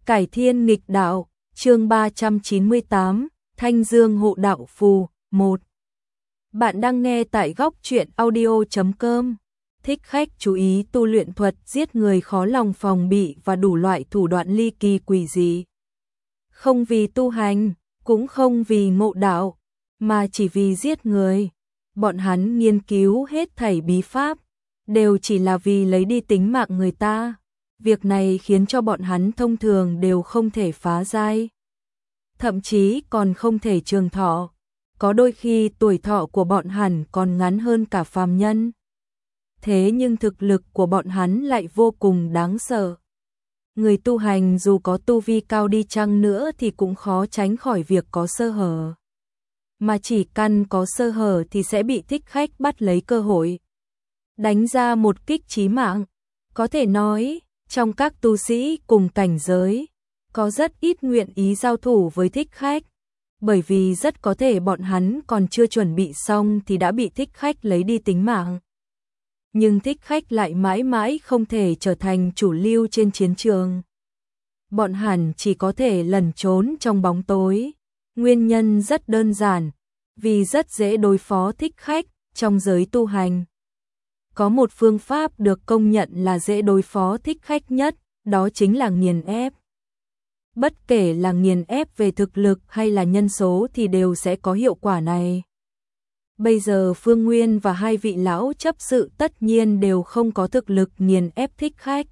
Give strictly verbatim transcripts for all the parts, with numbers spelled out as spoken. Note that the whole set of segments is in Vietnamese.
Cải thiên nghịch đạo, chương ba trăm chín mươi tám, Thanh Dương hộ đạo phù, một. Bạn đang nghe tại góc truyện audio chấm com. Thích khách chú ý tu luyện thuật giết người khó lòng phòng bị và đủ loại thủ đoạn ly kỳ quỷ dị. Không vì tu hành, cũng không vì ngộ đạo, mà chỉ vì giết người. Bọn hắn nghiên cứu hết thảy bí pháp, đều chỉ là vì lấy đi tính mạng người ta. Việc này khiến cho bọn hắn thông thường đều không thể phá giai, thậm chí còn không thể trường thọ. Có đôi khi tuổi thọ của bọn hắn còn ngắn hơn cả phàm nhân. Thế nhưng thực lực của bọn hắn lại vô cùng đáng sợ. Người tu hành dù có tu vi cao đi chăng nữa thì cũng khó tránh khỏi việc có sơ hở. Mà chỉ cần có sơ hở thì sẽ bị thích khách bắt lấy cơ hội, đánh ra một kích chí mạng. Có thể nói, trong các tu sĩ cùng cảnh giới, có rất ít nguyện ý giao thủ với thích khách, bởi vì rất có thể bọn hắn còn chưa chuẩn bị xong thì đã bị thích khách lấy đi tính mạng. Nhưng thích khách lại mãi mãi không thể trở thành chủ lưu trên chiến trường. Bọn hắn chỉ có thể lẩn trốn trong bóng tối. Nguyên nhân rất đơn giản, vì rất dễ đối phó thích khách trong giới tu hành. Có một phương pháp được công nhận là dễ đối phó thích khách nhất, đó chính là nghiền ép. Bất kể là nghiền ép về thực lực hay là nhân số thì đều sẽ có hiệu quả này. Bây giờ Phương Nguyên và hai vị lão chấp sự tất nhiên đều không có thực lực nghiền ép thích khách.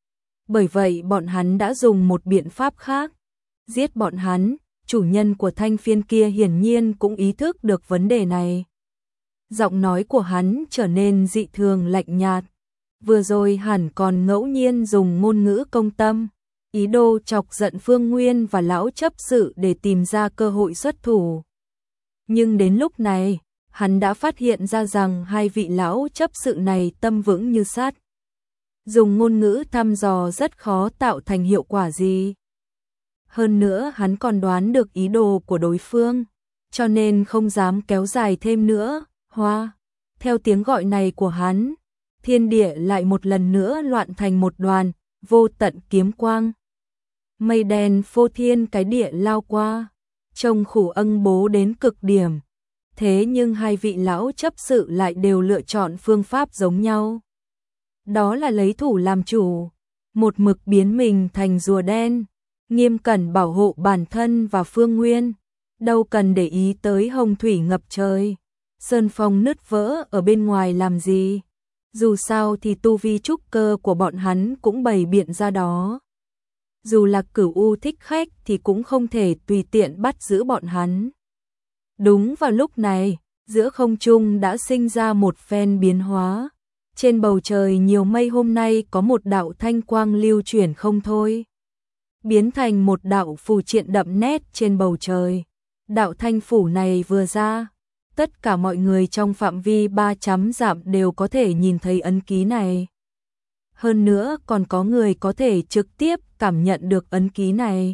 Bởi vậy bọn hắn đã dùng một biện pháp khác, giết bọn hắn. Chủ nhân của thanh phiên kia hiển nhiên cũng ý thức được vấn đề này. Giọng nói của hắn trở nên dị thường lạnh nhạt. Vừa rồi hẳn còn ngẫu nhiên dùng ngôn ngữ công tâm, ý đồ chọc giận Phương Nguyên và lão chấp sự để tìm ra cơ hội xuất thủ. Nhưng đến lúc này, hắn đã phát hiện ra rằng hai vị lão chấp sự này tâm vững như sắt. Dùng ngôn ngữ thăm dò rất khó tạo thành hiệu quả gì. Hơn nữa hắn còn đoán được ý đồ của đối phương, cho nên không dám kéo dài thêm nữa. Hoa, theo tiếng gọi này của hắn, thiên địa lại một lần nữa loạn thành một đoàn, vô tận kiếm quang. Mây đen phô thiên cái địa lao qua, trông khủng âng bố đến cực điểm. Thế nhưng hai vị lão chấp sự lại đều lựa chọn phương pháp giống nhau. Đó là lấy thủ làm chủ, một mực biến mình thành rùa đen, nghiêm cẩn bảo hộ bản thân và Phương Nguyên, đâu cần để ý tới hồng thủy ngập trời, sơn phong nứt vỡ ở bên ngoài làm gì. Dù sao thì tu vi trúc cơ của bọn hắn cũng bày biện ra đó. Dù là cửu u thích khách thì cũng không thể tùy tiện bắt giữ bọn hắn. Đúng vào lúc này, giữa không trung đã sinh ra một phen biến hóa. Trên bầu trời nhiều mây hôm nay có một đạo thanh quang lưu chuyển không thôi, biến thành một đạo phù triện đậm nét trên bầu trời. Đạo thanh phủ này vừa ra, tất cả mọi người trong phạm vi ba trăm dặm đều có thể nhìn thấy ấn ký này. Hơn nữa còn có người có thể trực tiếp cảm nhận được ấn ký này.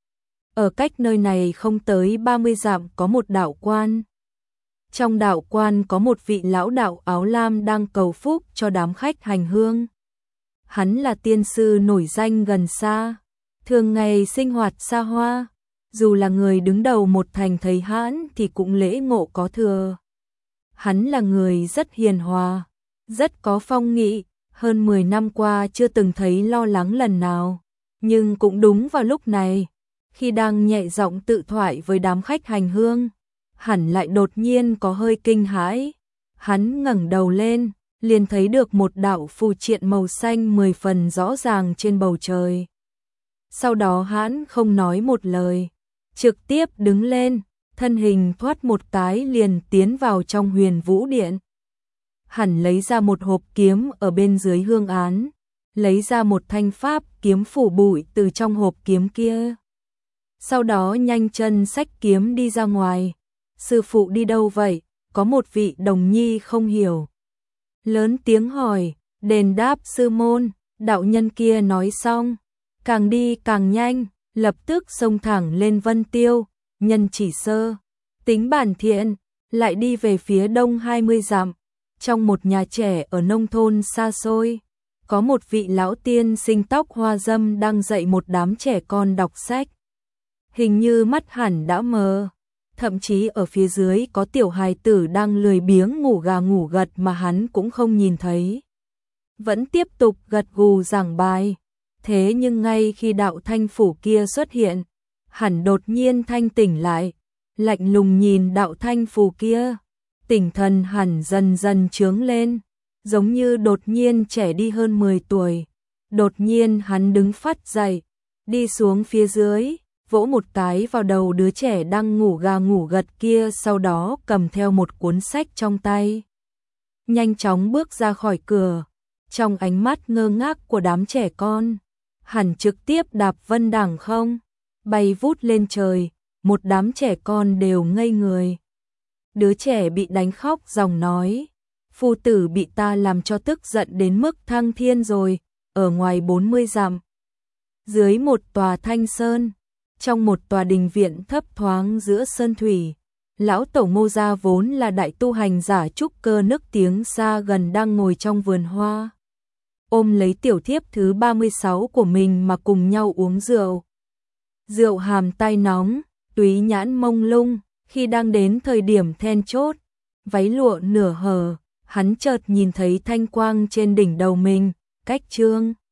Ở cách nơi này không tới ba mươi dặm có một đạo quan. Trong đạo quan có một vị lão đạo áo lam đang cầu phúc cho đám khách hành hương. Hắn là tiên sư nổi danh gần xa, thường ngày sinh hoạt xa hoa, dù là người đứng đầu một thành thầy hãn thì cũng lễ ngộ có thừa. Hắn là người rất hiền hòa, rất có phong nghị, hơn mười năm qua chưa từng thấy lo lắng lần nào. Nhưng cũng đúng vào lúc này, khi đang nhẹ giọng tự thoại với đám khách hành hương, hẳn lại đột nhiên có hơi kinh hãi. Hắn ngẩng đầu lên, liền thấy được một đạo phù triện màu xanh mười phần rõ ràng trên bầu trời. Sau đó hắn không nói một lời, trực tiếp đứng lên, thân hình thoát một cái liền tiến vào trong Huyền Vũ Điện. Hắn lấy ra một hộp kiếm ở bên dưới hương án, lấy ra một thanh pháp kiếm phủ bụi từ trong hộp kiếm kia. Sau đó nhanh chân xách kiếm đi ra ngoài. Sư phụ đi đâu vậy? Có một vị đồng nhi không hiểu, lớn tiếng hỏi. Đền đáp sư môn. Đạo nhân kia nói xong, càng đi càng nhanh, lập tức xông thẳng lên Vân Tiêu, Nhân Chỉ Sơ, Tính Bản Thiện, lại đi về phía đông hai mươi dặm, trong một nhà trẻ ở nông thôn xa xôi. có một vị lão tiên sinh tóc hoa râm đang dạy một đám trẻ con đọc sách. Hình như mắt hẳn đã mờ, thậm chí ở phía dưới có tiểu hài tử đang lười biếng ngủ gà ngủ gật mà hắn cũng không nhìn thấy. Vẫn tiếp tục gật gù giảng bài. Thế nhưng ngay khi đạo thanh phủ kia xuất hiện, hẳn đột nhiên thanh tỉnh lại, lạnh lùng nhìn đạo thanh phủ kia. Tỉnh thần hẳn dần dần trướng lên, giống như đột nhiên trẻ đi hơn mười tuổi. Đột nhiên hắn đứng phắt dậy, đi xuống phía dưới, vỗ một cái vào đầu đứa trẻ đang ngủ gà ngủ gật kia, sau đó cầm theo một cuốn sách trong tay. Nhanh chóng bước ra khỏi cửa, trong ánh mắt ngơ ngác của đám trẻ con, hẳn trực tiếp đạp vân đẳng không, bay vút lên trời, một đám trẻ con đều ngây người. Đứa trẻ bị đánh khóc ròng nói, phu tử bị ta làm cho tức giận đến mức thăng thiên rồi, ở ngoài bốn mươi dặm. Dưới một tòa thanh sơn, trong một tòa đình viện thấp thoáng giữa sơn thủy, lão tổ Ngô gia vốn là đại tu hành giả trúc cơ nức tiếng xa gần đang ngồi trong vườn hoa, ôm lấy tiểu thiếp thứ ba mươi sáu của mình mà cùng nhau uống rượu. Rượu hàm tai nóng, túy nhãn mông lung, khi đang đến thời điểm then chốt, váy lụa nửa hở, hắn chợt nhìn thấy thanh quang trên đỉnh đầu mình, cách trương